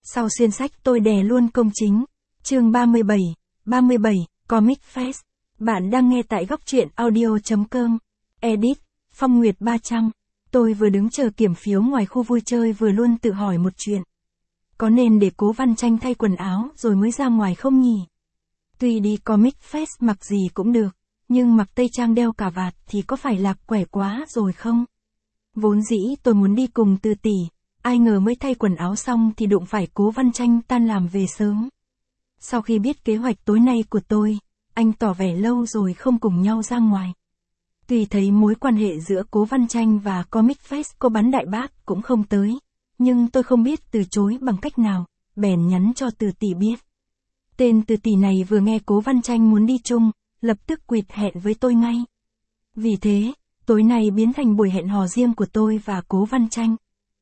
Sau xuyên sách tôi đè luôn công chính. Chương 37, Comic Fest. Bạn đang nghe tại góc truyện audio.com. Edit, Phong Nguyệt 300. Tôi vừa đứng chờ kiểm phiếu ngoài khu vui chơi vừa luôn tự hỏi một chuyện. Có nên để Cố Văn Tranh thay quần áo rồi mới ra ngoài không nhỉ? Tuy đi Comic Fest mặc gì cũng được, nhưng mặc tây trang đeo cà vạt thì có phải lạc quẻ quá rồi không? Vốn dĩ tôi muốn đi cùng Từ tỷ, ai ngờ mới thay quần áo xong thì đụng phải Cố Văn Tranh tan làm về sớm. Sau khi biết kế hoạch tối nay của tôi, anh tỏ vẻ lâu rồi không cùng nhau ra ngoài. Tuy thấy mối quan hệ giữa Cố Văn Tranh và Comic Fest cô bắn đại bác cũng không tới, nhưng tôi không biết từ chối bằng cách nào, bèn nhắn cho Từ tỷ biết. Tên Từ tỷ này vừa nghe Cố Văn Tranh muốn đi chung, lập tức quỵt hẹn với tôi ngay. Vì thế, tối nay biến thành buổi hẹn hò riêng của tôi và Cố Văn Tranh.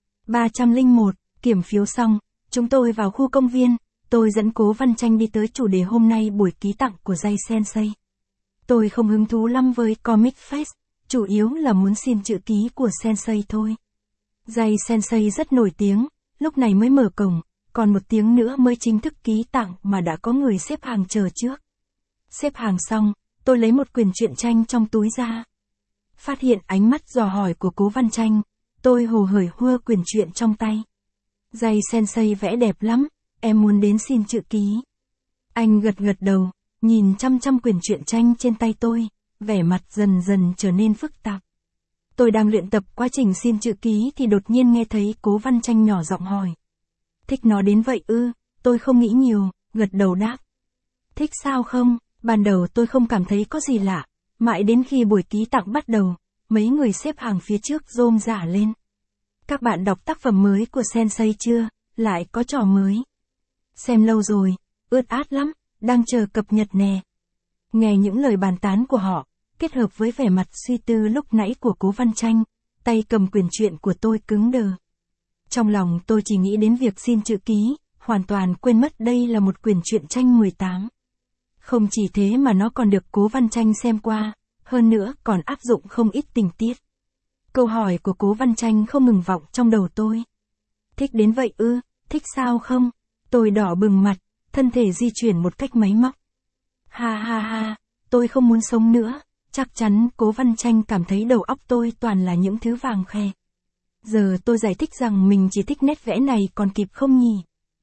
301, kiểm phiếu xong, chúng tôi vào khu công viên, tôi dẫn Cố Văn Tranh đi tới chủ đề hôm nay buổi ký tặng của Jay Sensei. Tôi không hứng thú lắm với Comic Fest, chủ yếu là muốn xin chữ ký của Sensei thôi. Jay Sensei rất nổi tiếng, lúc này mới mở cổng, còn một tiếng nữa mới chính thức ký tặng mà đã có người xếp hàng chờ trước. Xếp hàng xong, tôi lấy một quyển truyện tranh trong túi ra. Phát hiện ánh mắt dò hỏi của Cố Văn Tranh, tôi hồ hởi hua quyển truyện trong tay. Jay Sensei vẽ đẹp lắm, em muốn đến xin chữ ký. Anh gật gật đầu, nhìn chăm chăm quyển truyện tranh trên tay tôi, vẻ mặt dần dần trở nên phức tạp. Tôi đang luyện tập quá trình xin chữ ký thì đột nhiên nghe thấy Cố Văn Tranh nhỏ giọng hỏi. Thích nó đến vậy ư? Tôi không nghĩ nhiều, gật đầu đáp. Thích sao không? Ban đầu tôi không cảm thấy có gì lạ, mãi đến khi buổi ký tặng bắt đầu, mấy người xếp hàng phía trước rôm rả lên. Các bạn đọc tác phẩm mới của Sensei chưa? Lại có trò mới. Xem lâu rồi, ướt át lắm, đang chờ cập nhật nè. Nghe những lời bàn tán của họ, kết hợp với vẻ mặt suy tư lúc nãy của Cố Văn Tranh, tay cầm quyển truyện của tôi cứng đờ. Trong lòng tôi chỉ nghĩ đến việc xin chữ ký, hoàn toàn quên mất đây là một quyển truyện tranh 18. Không chỉ thế mà nó còn được Cố Văn Tranh xem qua, hơn nữa còn áp dụng không ít tình tiết. Câu hỏi của Cố Văn Tranh không ngừng vọng trong đầu tôi. Thích đến vậy ư? Thích sao không? Tôi đỏ bừng mặt, thân thể di chuyển một cách máy móc. Ha ha ha, tôi không muốn sống nữa, chắc chắn Cố Văn Tranh cảm thấy đầu óc tôi toàn là những thứ vàng khè. Giờ tôi giải thích rằng mình chỉ thích nét vẽ này còn kịp không nhỉ?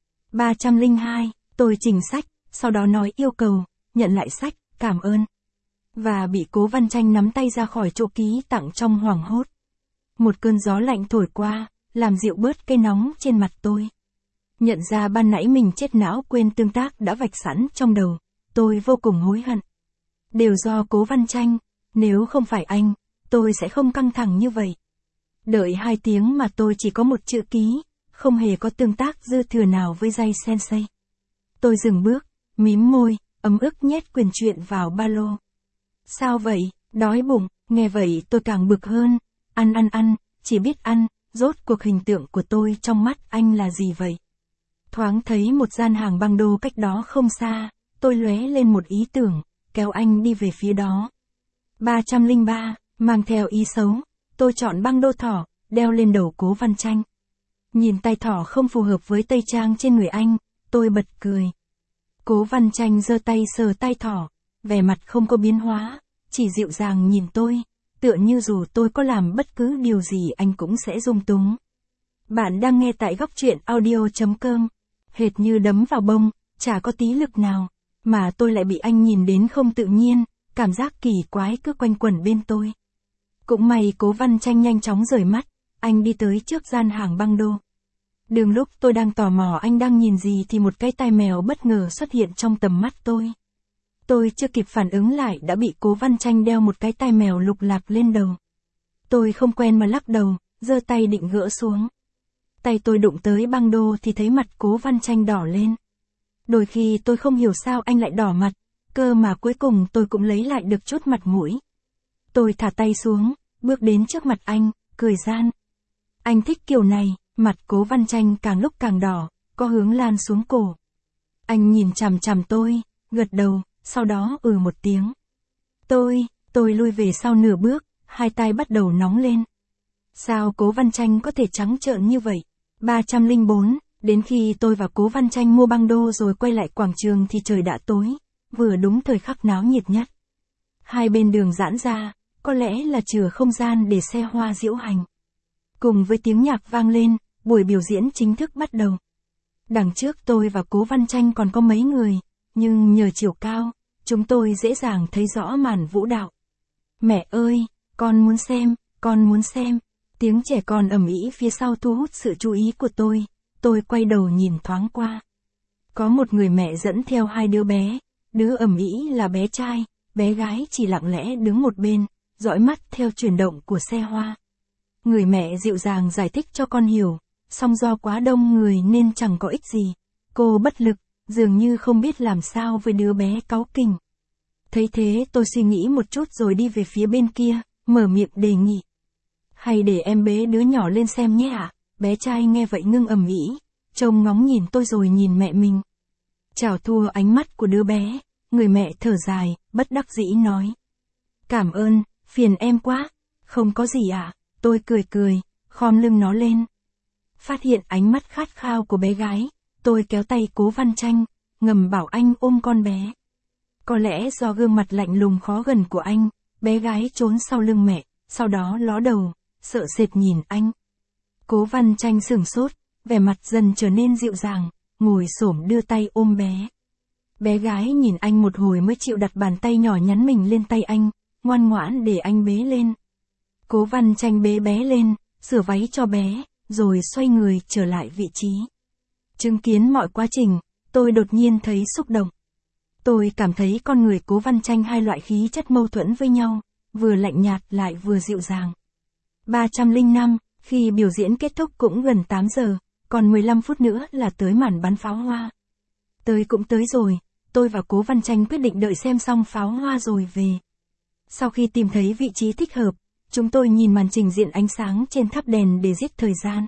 302, tôi chỉnh sách, sau đó nói yêu cầu, nhận lại sách, cảm ơn. Và bị Cố Văn Tranh nắm tay ra khỏi chỗ ký tặng trong hoảng hốt. Một cơn gió lạnh thổi qua, làm dịu bớt cái nóng trên mặt tôi. Nhận ra ban nãy mình chết não quên tương tác đã vạch sẵn trong đầu, tôi vô cùng hối hận. Đều do Cố Văn Tranh, nếu không phải anh, tôi sẽ không căng thẳng như vậy. Đợi 2 tiếng mà tôi chỉ có một chữ ký, không hề có tương tác dư thừa nào với Jay Sensei. Tôi dừng bước, mím môi, ấm ức nhét quyển truyện vào ba lô. Sao vậy, đói bụng, nghe vậy tôi càng bực hơn, ăn, chỉ biết ăn, rốt cuộc hình tượng của tôi trong mắt anh là gì vậy? Thoáng thấy một gian hàng băng đô cách đó không xa, tôi lóe lên một ý tưởng, kéo anh đi về phía đó. 303, mang theo ý xấu, tôi chọn băng đô thỏ, đeo lên đầu Cố Văn Tranh. Nhìn tay thỏ không phù hợp với tây trang trên người anh, tôi bật cười. Cố Văn Tranh giơ tay sờ tay thỏ, vẻ mặt không có biến hóa, chỉ dịu dàng nhìn tôi, tựa như dù tôi có làm bất cứ điều gì anh cũng sẽ dung túng. Bạn đang nghe tại góc truyện audio.com, hệt như đấm vào bông, chả có tí lực nào, mà tôi lại bị anh nhìn đến không tự nhiên, cảm giác kỳ quái cứ quanh quẩn bên tôi. Cũng may Cố Văn Tranh nhanh chóng rời mắt, anh đi tới trước gian hàng băng đô. Đường lúc tôi đang tò mò anh đang nhìn gì thì một cái tai mèo bất ngờ xuất hiện trong tầm mắt tôi. Tôi chưa kịp phản ứng lại đã bị Cố Văn Tranh đeo một cái tai mèo lục lạc lên đầu. Tôi không quen mà lắc đầu, giơ tay định gỡ xuống. Tay tôi đụng tới băng đô thì thấy mặt Cố Văn Tranh đỏ lên. Đôi khi tôi không hiểu sao anh lại đỏ mặt, cơ mà cuối cùng tôi cũng lấy lại được chút mặt mũi. Tôi thả tay xuống, bước đến trước mặt anh, cười gian. Anh thích kiểu này, mặt Cố Văn Tranh càng lúc càng đỏ, có hướng lan xuống cổ. Anh nhìn chằm chằm tôi, gật đầu, sau đó một tiếng. Tôi lui về sau nửa bước, hai tay bắt đầu nóng lên. Sao Cố Văn Tranh có thể trắng trợn như vậy? 304, Đến khi tôi và Cố Văn Tranh mua băng đô rồi quay lại quảng trường thì trời đã tối, vừa đúng thời khắc náo nhiệt nhất. Hai bên đường giãn ra, có lẽ là chừa không gian để xe hoa diễu hành. Cùng với tiếng nhạc vang lên, buổi biểu diễn chính thức bắt đầu. Đằng trước tôi và Cố Văn Tranh còn có mấy người, nhưng nhờ chiều cao, chúng tôi dễ dàng thấy rõ màn vũ đạo. Mẹ ơi, con muốn xem, con muốn xem. Tiếng trẻ con ầm ĩ phía sau thu hút sự chú ý của tôi quay đầu nhìn thoáng qua. Có một người mẹ dẫn theo hai đứa bé, đứa ầm ĩ là bé trai, bé gái chỉ lặng lẽ đứng một bên, dõi mắt theo chuyển động của xe hoa. Người mẹ dịu dàng giải thích cho con hiểu, song do quá đông người nên chẳng có ích gì. Cô bất lực, dường như không biết làm sao với đứa bé cáu kỉnh. Thấy thế tôi suy nghĩ một chút rồi đi về phía bên kia, mở miệng đề nghị. Hay để em bế đứa nhỏ lên xem nhé ạ. Bé trai nghe vậy ngưng ầm ĩ, trông ngóng nhìn tôi rồi nhìn mẹ mình. Chảo thua ánh mắt của đứa bé, người mẹ thở dài, bất đắc dĩ nói. Cảm ơn, phiền em quá. Không có gì ạ. Tôi cười, khom lưng nó lên. Phát hiện ánh mắt khát khao của bé gái, tôi kéo tay Cố Văn Tranh, ngầm bảo anh ôm con bé. Có lẽ do gương mặt lạnh lùng khó gần của anh, bé gái trốn sau lưng mẹ, sau đó ló đầu, sợ sệt nhìn anh. Cố Văn Tranh sửng sốt, vẻ mặt dần trở nên dịu dàng, ngồi xổm đưa tay ôm bé. Bé gái nhìn anh một hồi mới chịu đặt bàn tay nhỏ nhắn mình lên tay anh, ngoan ngoãn để anh bế lên. Cố Văn Tranh bế bé lên, sửa váy cho bé, rồi xoay người trở lại vị trí. Chứng kiến mọi quá trình, tôi đột nhiên thấy xúc động. Tôi cảm thấy con người Cố Văn Tranh hai loại khí chất mâu thuẫn với nhau, vừa lạnh nhạt lại vừa dịu dàng. 305, khi biểu diễn kết thúc cũng gần 8 giờ, còn 15 phút nữa là tới màn bắn pháo hoa. Tới cũng tới rồi, tôi và Cố Văn Tranh quyết định đợi xem xong pháo hoa rồi về. Sau khi tìm thấy vị trí thích hợp, chúng tôi nhìn màn trình diễn ánh sáng trên tháp đèn để giết thời gian.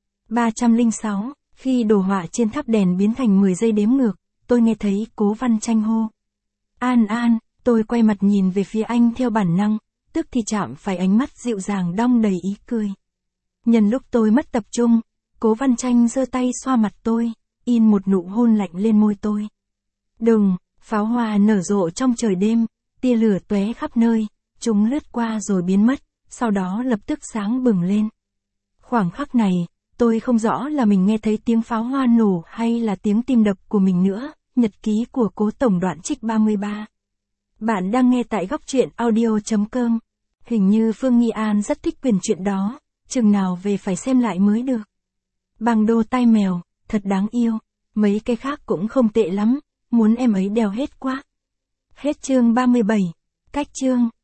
306, khi đồ họa trên tháp đèn biến thành 10 giây đếm ngược, tôi nghe thấy Cố Văn Tranh hô. An An, tôi quay mặt nhìn về phía anh theo bản năng, tức thì chạm phải ánh mắt dịu dàng đong đầy ý cười. Nhân lúc tôi mất tập trung, Cố Văn Tranh giơ tay xoa mặt tôi, in một nụ hôn lạnh lên môi tôi. Đùng, pháo hoa nở rộ trong trời đêm, tia lửa tóe khắp nơi, chúng lướt qua rồi biến mất, sau đó lập tức sáng bừng lên. Khoảng khắc này, tôi không rõ là mình nghe thấy tiếng pháo hoa nổ hay là tiếng tim đập của mình nữa. Nhật ký của Cố Tổng đoạn trích 33. Bạn đang nghe tại góc truyện audio.com. Hình như Phương Nghi An rất thích quyển truyện đó, chừng nào về phải xem lại mới được. Băng đô tai mèo, thật đáng yêu, mấy cái khác cũng không tệ lắm, muốn em ấy đeo hết quá. Hết chương 37. Cách chương